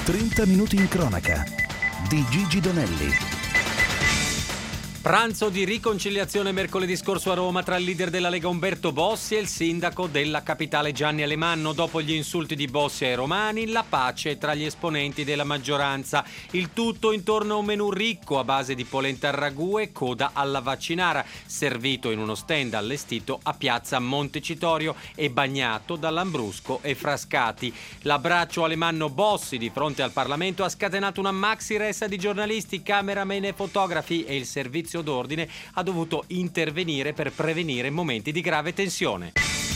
30 minuti in cronaca di Gigi Donelli. Pranzo di riconciliazione mercoledì scorso a Roma tra il leader della Lega Umberto Bossi e il sindaco della capitale Gianni Alemanno. Dopo gli insulti di Bossi ai romani, la pace tra gli esponenti della maggioranza. Il tutto intorno a un menù ricco a base di polenta al ragù e coda alla vaccinara, servito in uno stand allestito a piazza Montecitorio e bagnato da Lambrusco e Frascati. L'abbraccio Alemanno-Bossi di fronte al Parlamento ha scatenato una maxi ressa di giornalisti, cameraman e fotografi, e il servizio d'ordine ha dovuto intervenire per prevenire momenti di grave tensione.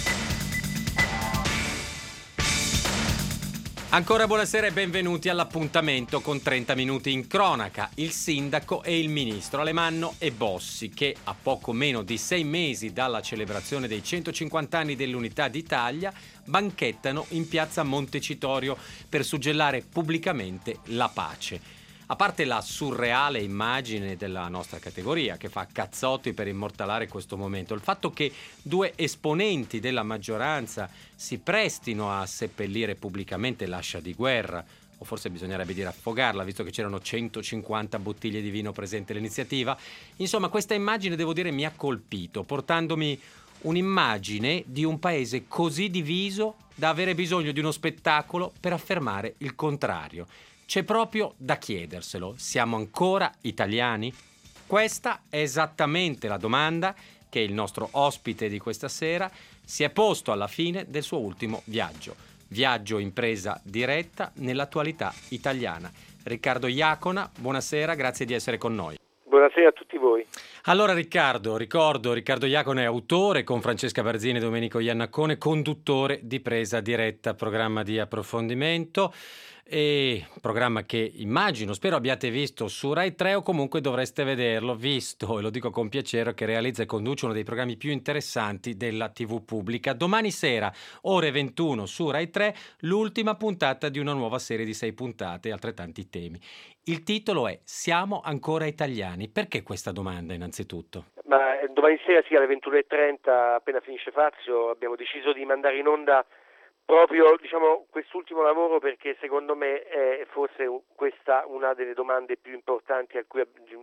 Ancora buonasera e benvenuti all'appuntamento con 30 minuti in cronaca. Il sindaco e il ministro Alemanno e Bossi, che a poco meno di 6 mesi dalla celebrazione dei 150 anni dell'Unità d'Italia banchettano in piazza Montecitorio per suggellare pubblicamente la pace. A parte la surreale immagine della nostra categoria che fa cazzotti per immortalare questo momento, il fatto che due esponenti della maggioranza si prestino a seppellire pubblicamente l'ascia di guerra, o forse bisognerebbe dire affogarla, visto che c'erano 150 bottiglie di vino presenti all'iniziativa, insomma questa immagine, devo dire, mi ha colpito, portandomi un'immagine di un paese così diviso da avere bisogno di uno spettacolo per affermare il contrario. C'è proprio da chiederselo: siamo ancora italiani? Questa è esattamente la domanda che il nostro ospite di questa sera si è posto alla fine del suo ultimo viaggio. Viaggio in presa diretta nell'attualità italiana. Riccardo Iacona, buonasera, grazie di essere con noi. Buonasera a tutti voi. Allora Riccardo Iacona è autore, con Francesca Barzini e Domenico Iannaccone, conduttore di Presa Diretta, programma di approfondimento, e programma che immagino, spero abbiate visto su Rai 3, o comunque dovreste vederlo, visto, e lo dico con piacere, che realizza e conduce uno dei programmi più interessanti della TV pubblica. Domani sera, ore 21 su Rai 3, l'ultima puntata di una nuova serie di 6 puntate e altrettanti temi. Il titolo è Siamo ancora italiani? Perché questa domanda innanzitutto? Ma domani sera sì, alle 21:30, appena finisce Fazio, abbiamo deciso di mandare in onda proprio, quest'ultimo lavoro, perché secondo me è forse questa una delle domande più importanti a cui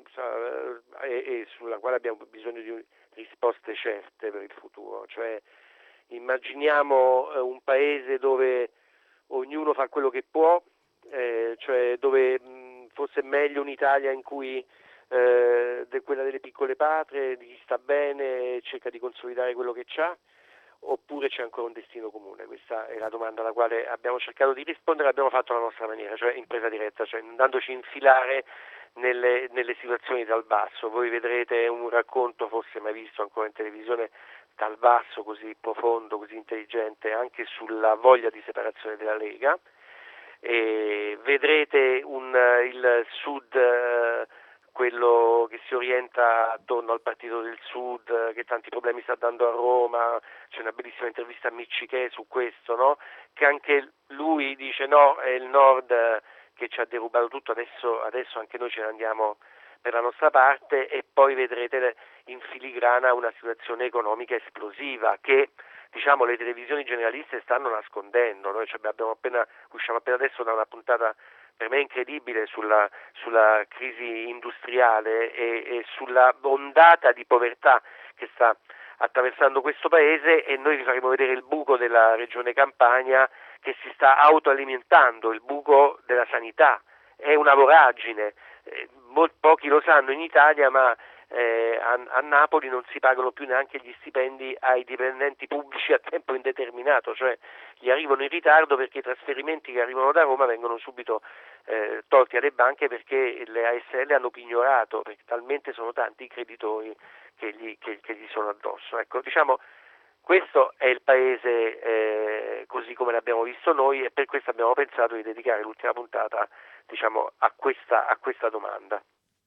e sulla quale abbiamo bisogno di risposte certe per il futuro. Cioè, immaginiamo un paese dove ognuno fa quello che può, cioè dove forse è meglio un'Italia in cui quella delle piccole patrie, di chi sta bene, cerca di consolidare quello che c'ha, oppure c'è ancora un destino comune? Questa è la domanda alla quale abbiamo cercato di rispondere, abbiamo fatto alla nostra maniera, cioè in presa diretta, cioè andandoci a infilare nelle situazioni dal basso. Voi vedrete un racconto forse mai visto ancora in televisione dal basso, così profondo, così intelligente, anche sulla voglia di separazione della Lega, e vedrete il Sud, quello che si orienta attorno al Partito del Sud, che tanti problemi sta dando a Roma. C'è una bellissima intervista a Miccichè su questo, no? Che anche lui dice no, è il Nord che ci ha derubato tutto, adesso anche noi ce ne andiamo per la nostra parte. E poi vedrete in filigrana una situazione economica esplosiva che le televisioni generaliste stanno nascondendo. Noi usciamo appena adesso da una puntata per me incredibile sulla crisi industriale e sulla ondata di povertà che sta attraversando questo paese, e noi vi faremo vedere il buco della regione Campania che si sta autoalimentando, il buco della sanità. È una voragine, pochi lo sanno in Italia, ma a Napoli non si pagano più neanche gli stipendi ai dipendenti pubblici a tempo indeterminato, cioè gli arrivano in ritardo perché i trasferimenti che arrivano da Roma vengono subito tolti alle banche, perché le ASL hanno pignorato, perché talmente sono tanti i creditori che gli sono addosso. Ecco, questo è il paese così come l'abbiamo visto noi, e per questo abbiamo pensato di dedicare l'ultima puntata a questa domanda.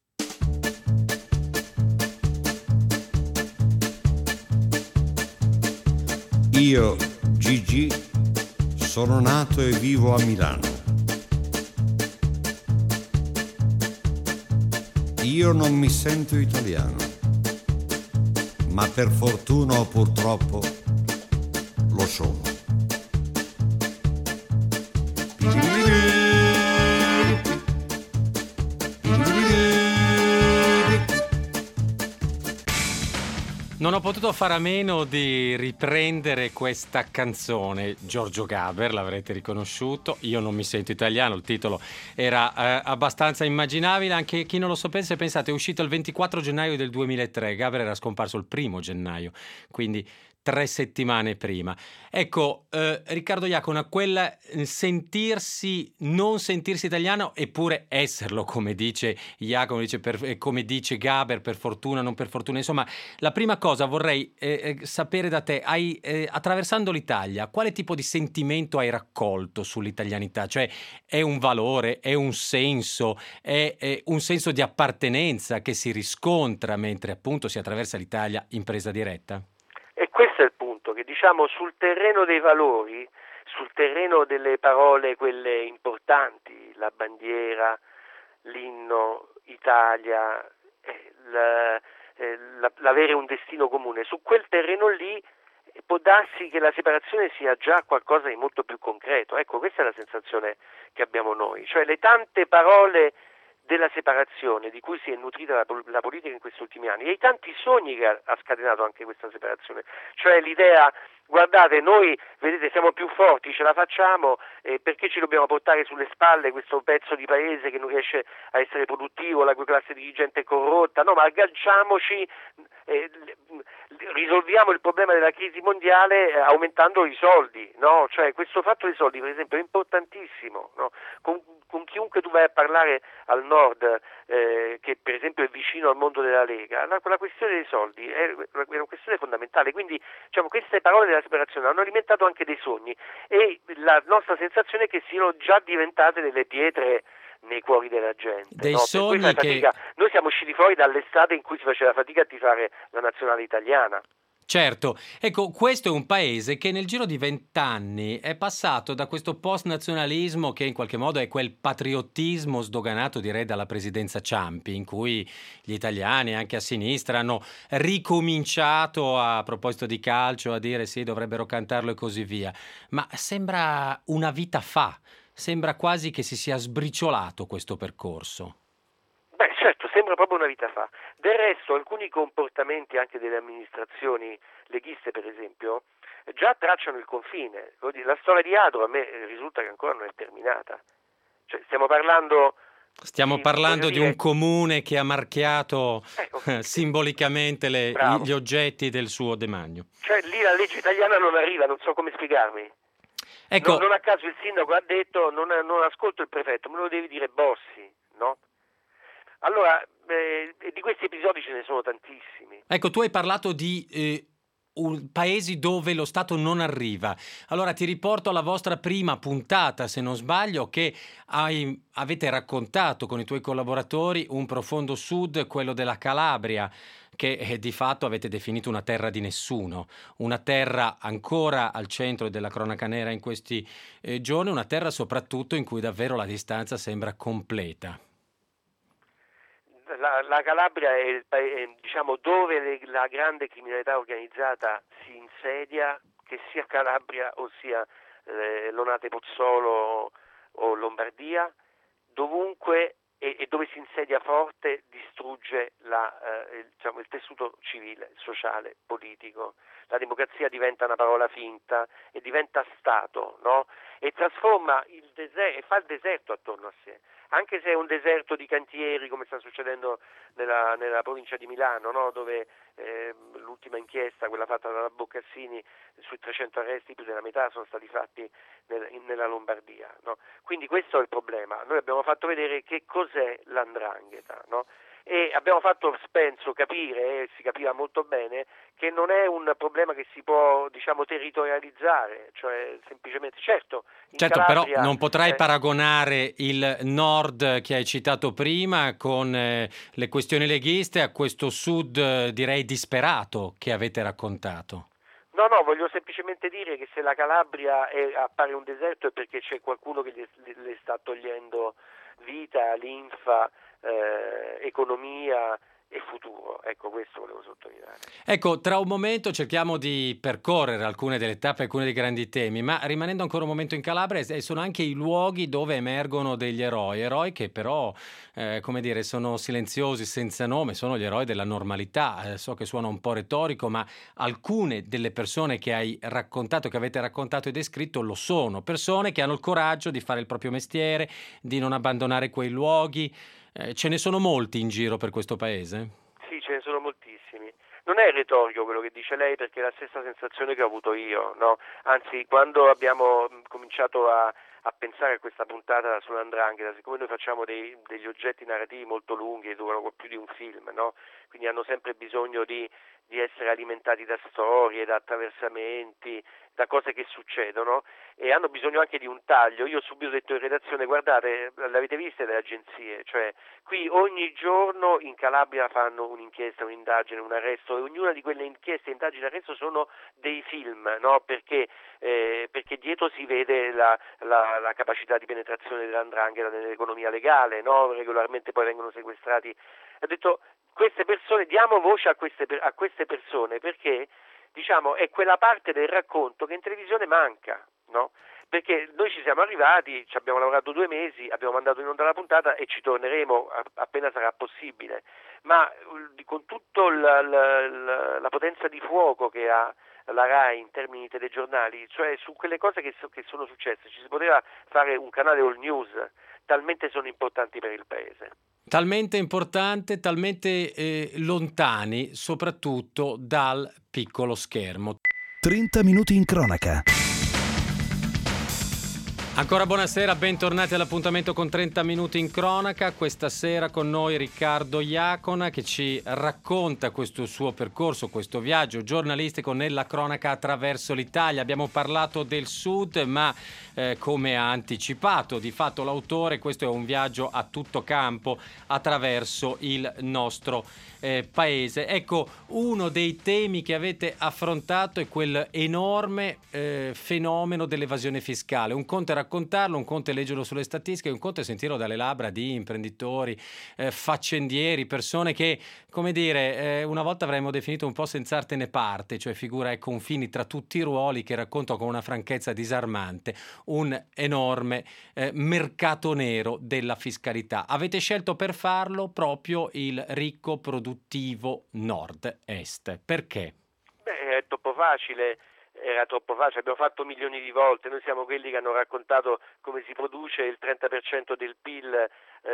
Io, Gigi, sono nato e vivo a Milano. Io non mi sento italiano, ma per fortuna o purtroppo lo sono. Non ho potuto fare a meno di riprendere questa canzone, Giorgio Gaber, l'avrete riconosciuto, io non mi sento italiano, il titolo era abbastanza immaginabile, anche chi non lo sapesse, pensate, è uscito il 24 gennaio del 2003, Gaber era scomparso il 1 gennaio, quindi 3 settimane prima. Ecco, Riccardo Iacona, quel non sentirsi italiano, eppure esserlo, come dice Iacona, come dice Gaber, per fortuna, non per fortuna. Insomma, la prima cosa vorrei sapere da te, attraversando l'Italia, quale tipo di sentimento hai raccolto sull'italianità? Cioè, è un valore, è un senso, è un senso di appartenenza che si riscontra mentre appunto si attraversa l'Italia in presa diretta? E questo è il punto, che diciamo sul terreno dei valori, sul terreno delle parole, quelle importanti, la bandiera, l'inno, Italia, l'avere un destino comune, su quel terreno lì può darsi che la separazione sia già qualcosa di molto più concreto. Ecco, questa è la sensazione che abbiamo noi, cioè le tante parole della separazione di cui si è nutrita la politica in questi ultimi anni e i tanti sogni che ha scatenato anche questa separazione, cioè l'idea, guardate, noi vedete siamo più forti, ce la facciamo, perché ci dobbiamo portare sulle spalle questo pezzo di paese che non riesce a essere produttivo, la cui classe dirigente è corrotta, no, ma agganciamoci, risolviamo il problema della crisi mondiale aumentando i soldi, no? Cioè questo fatto dei soldi per esempio è importantissimo, no? Con chiunque tu vai a parlare al nord, che per esempio è vicino al mondo della Lega, la questione dei soldi è una questione fondamentale, quindi diciamo queste parole della separazione hanno alimentato anche dei sogni e la nostra sensazione è che siano già diventate delle pietre nei cuori della gente. Dei no? sogni che... Noi siamo usciti fuori dall'estate in cui si faceva fatica a tifare la nazionale italiana. Certo, ecco, questo è un paese che nel giro di 20 anni è passato da questo post-nazionalismo che in qualche modo è quel patriottismo sdoganato, direi, dalla presidenza Ciampi, in cui gli italiani, anche a sinistra, hanno ricominciato, a proposito di calcio, a dire sì, dovrebbero cantarlo e così via. Ma sembra una vita fa, sembra quasi che si sia sbriciolato questo percorso. Beh, certo, sembra proprio una vita fa. Del resto, alcuni comportamenti anche delle amministrazioni leghiste, per esempio, già tracciano il confine. La storia di Adro a me risulta che ancora non è terminata. Cioè, stiamo parlando di un comune che ha marchiato simbolicamente gli oggetti del suo demanio. Cioè, lì la legge italiana non arriva, non so come spiegarmi. Ecco, non a caso il sindaco ha detto non ascolto il prefetto, me lo devi dire Bossi, no? Allora, di questi episodi ce ne sono tantissimi. Ecco, tu hai parlato di paesi dove lo Stato non arriva. Allora ti riporto alla vostra prima puntata, se non sbaglio, che avete raccontato con i tuoi collaboratori un profondo sud, quello della Calabria, che di fatto avete definito una terra di nessuno, una terra ancora al centro della cronaca nera in questi giorni, una terra soprattutto in cui davvero la distanza sembra completa. La Calabria è diciamo dove la grande criminalità organizzata si insedia, che sia Calabria o sia Lonate Pozzolo o Lombardia, dovunque e dove si insedia forte distrugge il tessuto civile, sociale, politico. La democrazia diventa una parola finta e diventa Stato, no? E trasforma il deserto e fa il deserto attorno a sé. Anche se è un deserto di cantieri, come sta succedendo nella provincia di Milano, no? Dove l'ultima inchiesta, quella fatta dalla Boccassini, sui 300 arresti, più della metà sono stati fatti nella Lombardia, no? Quindi questo è il problema. Noi abbiamo fatto vedere che cos'è l''ndrangheta, no? E abbiamo fatto, penso, capire, e si capiva molto bene, che non è un problema che si può, diciamo, territorializzare, cioè semplicemente, certo Calabria, però non potrai paragonare il nord che hai citato prima con le questioni leghiste a questo sud, direi, disperato che avete raccontato. No, voglio semplicemente dire che se la Calabria appare un deserto è perché c'è qualcuno che le sta togliendo vita, linfa, economia e futuro. Ecco, questo volevo sottolineare. Ecco, tra un momento cerchiamo di percorrere alcune delle tappe, alcuni dei grandi temi, ma rimanendo ancora un momento in Calabria, sono anche i luoghi dove emergono degli eroi che però, come dire, sono silenziosi, senza nome, sono gli eroi della normalità. So che suona un po' retorico, ma alcune delle persone che hai raccontato, che avete raccontato e descritto, lo sono. Persone che hanno il coraggio di fare il proprio mestiere, di non abbandonare quei luoghi. Ce ne sono molti in giro per questo paese? Sì, ce ne sono moltissimi. Non è retorico quello che dice lei, perché è la stessa sensazione che ho avuto io, no? Anzi, quando abbiamo cominciato a pensare a questa puntata sull''ndrangheta, siccome noi facciamo degli oggetti narrativi molto lunghi e durano più di un film, no? Quindi hanno sempre bisogno di essere alimentati da storie, da attraversamenti, da cose che succedono, e hanno bisogno anche di un taglio. Io ho subito detto in redazione: guardate, l'avete viste le agenzie? Cioè, qui ogni giorno in Calabria fanno un'inchiesta, un'indagine, un arresto, e ognuna di quelle inchieste, indagini e arresto sono dei film, no? Perché dietro si vede la capacità di penetrazione dell''ndrangheta nell'economia legale, no? Regolarmente poi vengono sequestrati. Ho detto: queste persone, diamo voce a queste persone, perché diciamo è quella parte del racconto che in televisione manca, no? Perché noi ci siamo arrivati, ci abbiamo lavorato 2 mesi, abbiamo mandato in onda la puntata e ci torneremo appena sarà possibile, ma con tutta la potenza di fuoco che ha la RAI in termini telegiornali, cioè su quelle cose che sono successe, ci si poteva fare un canale all news, talmente sono importanti per il paese. Talmente importante, talmente lontani soprattutto dal piccolo schermo. 30 minuti in cronaca. Ancora buonasera, bentornati all'appuntamento con 30 minuti in cronaca. Questa sera con noi Riccardo Iacona, che ci racconta questo suo percorso, questo viaggio giornalistico nella cronaca attraverso l'Italia. Abbiamo parlato del Sud, ma come ha anticipato di fatto l'autore, questo è un viaggio a tutto campo attraverso il nostro paese. Ecco, uno dei temi che avete affrontato è quel enorme fenomeno dell'evasione fiscale. Un conto è raccontarlo, un conto è leggerlo sulle statistiche, un conto è sentirlo dalle labbra di imprenditori, faccendieri, persone che, come dire, una volta avremmo definito un po' senza arte né parte, cioè figura ai confini tra tutti i ruoli, che raccontano con una franchezza disarmante un enorme mercato nero della fiscalità. Avete scelto per farlo proprio il ricco produttivo nord-est. Perché? È troppo facile. Era troppo facile, abbiamo fatto milioni di volte, noi siamo quelli che hanno raccontato come si produce il 30% del PIL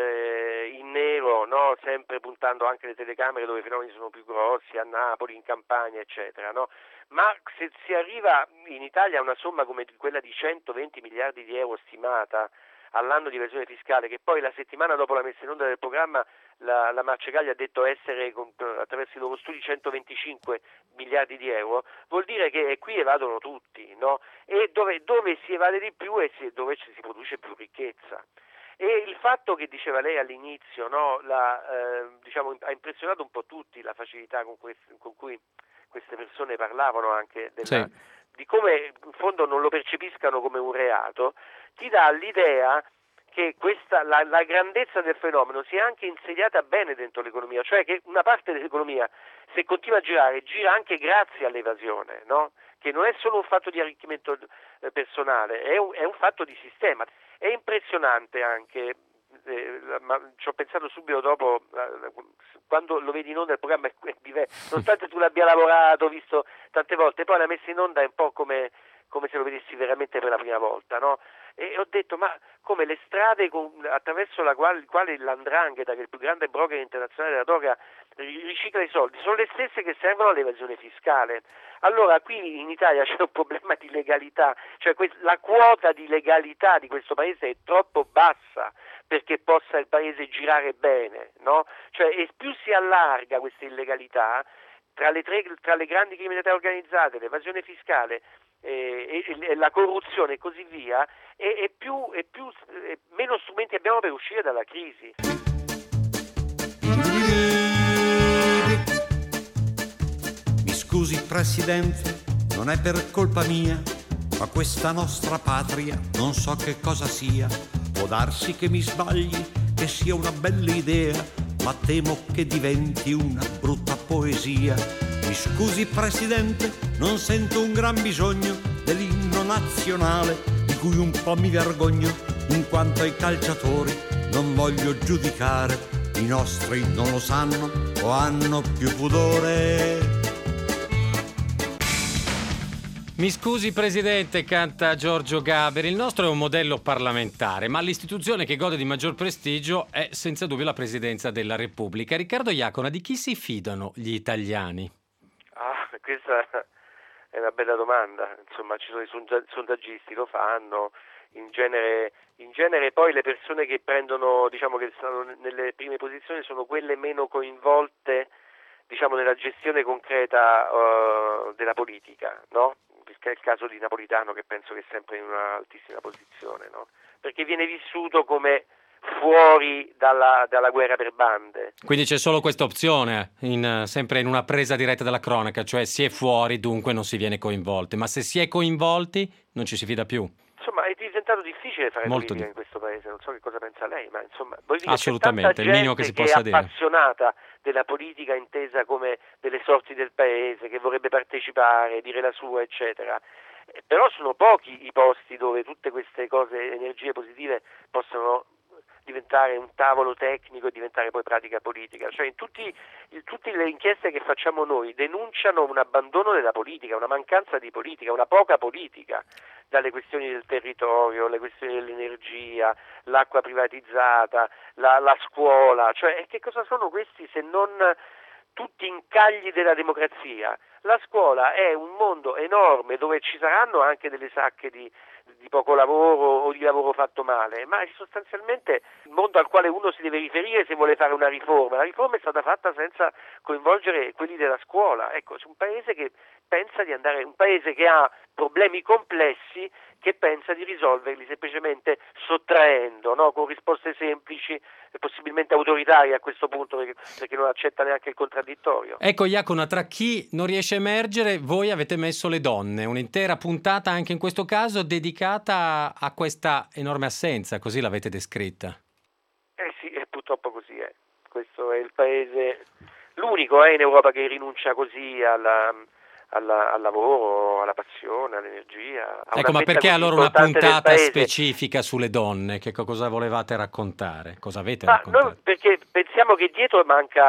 in nero, no? Sempre puntando anche le telecamere dove i fenomeni sono più grossi, a Napoli, in Campania, eccetera, no? Ma se si arriva in Italia a una somma come quella di 120 miliardi di euro stimata all'anno di evasione fiscale, che poi la settimana dopo la messa in onda del programma la Marcegaglia ha detto essere, attraverso i loro studi, 125 miliardi di euro, vuol dire che qui evadono tutti, no? E dove si evade di più è dove si produce più ricchezza. E il fatto che diceva lei all'inizio, no, diciamo, ha impressionato un po' tutti la facilità con cui queste persone parlavano anche di come in fondo non lo percepiscano come un reato, ti dà l'idea che la grandezza del fenomeno sia anche insediata bene dentro l'economia, cioè che una parte dell'economia, se continua a girare, gira anche grazie all'evasione, no? Che non è solo un fatto di arricchimento personale, è un fatto di sistema. È impressionante anche, ma ci ho pensato subito dopo, quando lo vedi in onda il programma è diverso, nonostante tu l'abbia lavorato, visto tante volte, poi la messa in onda è un po' come se lo vedessi veramente per la prima volta, no? E ho detto, ma come le strade attraverso la quale l''ndrangheta, che è il più grande broker internazionale della droga, ricicla i soldi, sono le stesse che servono all'evasione fiscale. Allora qui in Italia c'è un problema di legalità, cioè la quota di legalità di questo paese è troppo bassa perché possa il paese girare bene, no? Cioè, e più si allarga questa illegalità tra le grandi criminalità organizzate, l'evasione fiscale e la corruzione e così via, e meno strumenti abbiamo per uscire dalla crisi. Mi scusi Presidente, non è per colpa mia, ma questa nostra patria non so che cosa sia. Può darsi che mi sbagli, che sia una bella idea ma temo che diventi una brutta poesia. Mi scusi Presidente, non sento un gran bisogno dell'inno nazionale, di cui un po' mi vergogno, in quanto ai calciatori non voglio giudicare, i nostri non lo sanno o hanno più pudore. Mi scusi Presidente, canta Giorgio Gaberi, il nostro è un modello parlamentare, ma l'istituzione che gode di maggior prestigio è senza dubbio la Presidenza della Repubblica. Riccardo Iacona, di chi si fidano gli italiani? Questa è una bella domanda, insomma ci sono i sondaggisti, lo fanno, in genere poi le persone che prendono, diciamo che stanno nelle prime posizioni sono quelle meno coinvolte, diciamo, nella gestione concreta della politica, no? Che è il caso di Napolitano, che penso che è sempre in un'altissima posizione, no? Perché viene vissuto come fuori dalla guerra per bande. Quindi c'è solo questa opzione, sempre in una presa diretta della cronaca, cioè si è fuori, dunque non si viene coinvolti, ma se si è coinvolti non ci si fida più. Insomma, è diventato difficile fare Molto politica in questo paese, non so che cosa pensa lei, ma insomma, assolutamente, c'è il minimo che si possa dire. È appassionata della politica intesa come delle sorti del paese, che vorrebbe partecipare, dire la sua, eccetera. Però sono pochi i posti dove tutte queste cose, energie positive, possono diventare un tavolo tecnico e diventare poi pratica politica. Cioè tutte le inchieste che facciamo noi denunciano un abbandono della politica, una mancanza di politica, una poca politica, dalle questioni del territorio, le questioni dell'energia, l'acqua privatizzata, la scuola, cioè che cosa sono questi se non tutti incagli della democrazia? La scuola è un mondo enorme dove ci saranno anche delle sacche di poco lavoro o di lavoro fatto male, ma è sostanzialmente il mondo al quale uno si deve riferire se vuole fare una riforma. La riforma è stata fatta senza coinvolgere quelli della scuola. Ecco, è un paese che pensa di andare, un paese che ha problemi complessi, che pensa di risolverli semplicemente sottraendo, no? Con risposte semplici e possibilmente autoritarie a questo punto, perché non accetta neanche il contraddittorio. Ecco Iacona, tra chi non riesce a emergere, voi avete messo le donne, un'intera puntata anche in questo caso dedicata a questa enorme assenza, così l'avete descritta. Sì, purtroppo così è. Questo è il paese, l'unico in Europa che rinuncia così al lavoro, alla passione, all'energia. Ecco, ma perché allora una puntata specifica sulle donne? Che cosa volevate raccontare? Cosa avete raccontato? Noi perché pensiamo che dietro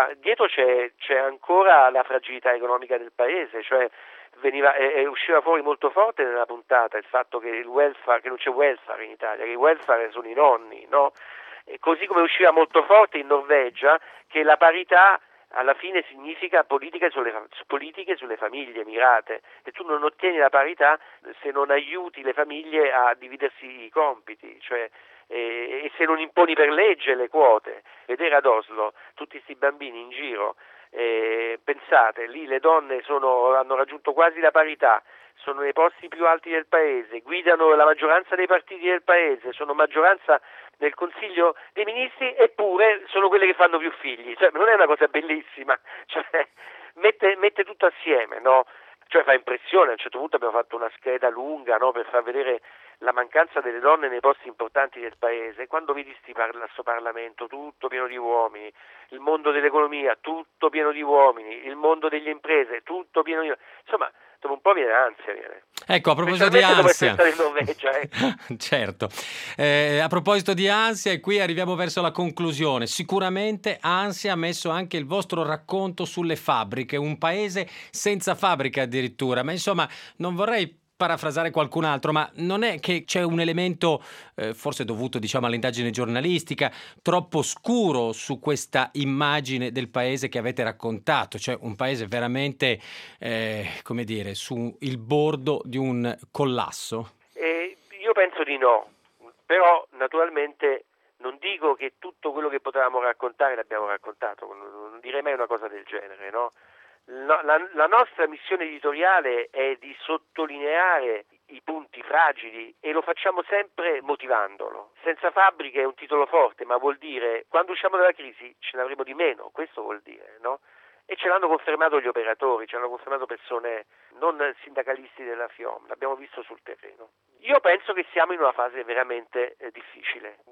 c'è ancora la fragilità economica del paese, cioè usciva fuori molto forte nella puntata il fatto che il welfare, che non c'è welfare in Italia, che il welfare sono i nonni, no? E così come usciva molto forte in Norvegia che la parità alla fine significa politiche sulle famiglie mirate, e tu non ottieni la parità se non aiuti le famiglie a dividersi i compiti, cioè e se non imponi per legge le quote. Vedere ad Oslo tutti questi bambini in giro, pensate, lì le donne hanno raggiunto quasi la parità, sono nei posti più alti del paese, guidano la maggioranza dei partiti del paese, sono maggioranza nel Consiglio dei Ministri, eppure sono quelle che fanno più figli. Cioè, non è una cosa bellissima, cioè, mette tutto assieme, no? Cioè fa impressione. A un certo punto abbiamo fatto una scheda lunga, no, per far vedere la mancanza delle donne nei posti importanti del paese. Quando vedi questo Parlamento tutto pieno di uomini, il mondo dell'economia tutto pieno di uomini, il mondo delle imprese tutto pieno di uomini, insomma, dopo un po' viene ansia. Ecco, a proposito di ansia, in Norvegia, certo, a proposito di ansia, e qui arriviamo verso la conclusione. Sicuramente ansia ha messo anche il vostro racconto sulle fabbriche, un paese senza fabbriche addirittura, ma insomma non vorrei parafrasare qualcun altro, ma non è che c'è un elemento, forse dovuto all'indagine giornalistica, troppo scuro su questa immagine del paese che avete raccontato, cioè un paese veramente, su il bordo di un collasso? Io penso di no, però naturalmente non dico che tutto quello che potevamo raccontare l'abbiamo raccontato, non direi mai una cosa del genere, no? La nostra missione editoriale è di sottolineare i punti fragili e lo facciamo sempre motivandolo. Senza fabbriche è un titolo forte, ma vuol dire quando usciamo dalla crisi ce ne avremo di meno, questo vuol dire, no? E ce l'hanno confermato gli operatori, ce l'hanno confermato persone non sindacalisti della FIOM, l'abbiamo visto sul terreno. Io penso che siamo in una fase veramente difficile, questo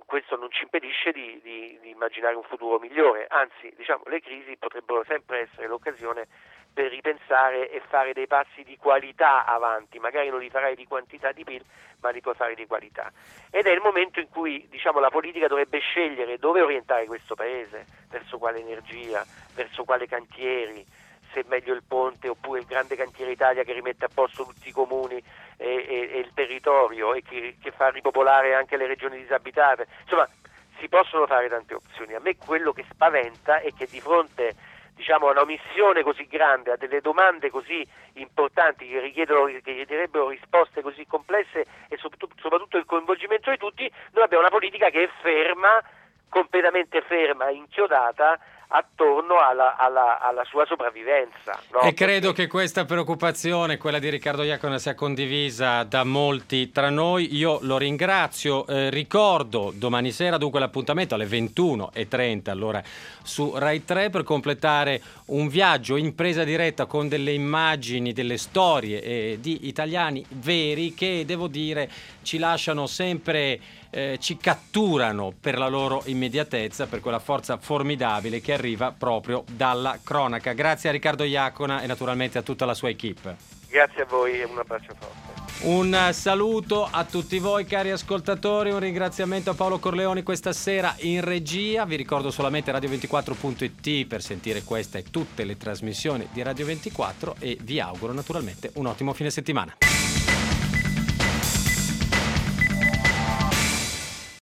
non ci impedisce di immaginare un futuro migliore, anzi diciamo le crisi potrebbero sempre essere l'occasione per ripensare e fare dei passi di qualità avanti, magari non li farai di quantità di PIL, ma li puoi fare di qualità. Ed è il momento in cui diciamo la politica dovrebbe scegliere dove orientare questo paese, verso quale energia, verso quale cantieri, se è meglio il ponte oppure il grande cantiere Italia che rimette a posto tutti i comuni e il territorio e che fa ripopolare anche le regioni disabitate. Insomma, si possono fare tante opzioni. A me quello che spaventa è che di fronte diciamo a una missione così grande, a delle domande così importanti che richiederebbero risposte così complesse e soprattutto il coinvolgimento di tutti, noi abbiamo una politica che è ferma, completamente ferma, inchiodata attorno alla sua sopravvivenza, no? E credo che questa preoccupazione, quella di Riccardo Iacona, sia condivisa da molti tra noi. Io lo ringrazio, ricordo domani sera dunque l'appuntamento alle 21:30 allora su Rai 3 per completare un viaggio in presa diretta con delle immagini, delle storie di italiani veri che devo dire ci lasciano sempre, ci catturano per la loro immediatezza, per quella forza formidabile che arriva proprio dalla cronaca. Grazie a Riccardo Iacona e naturalmente a tutta la sua equipe. Grazie a voi e un abbraccio forte. Un saluto a tutti voi cari ascoltatori, un ringraziamento a Paolo Corleoni questa sera in regia. Vi ricordo solamente radio24.it per sentire questa e tutte le trasmissioni di Radio 24 e vi auguro naturalmente un ottimo fine settimana.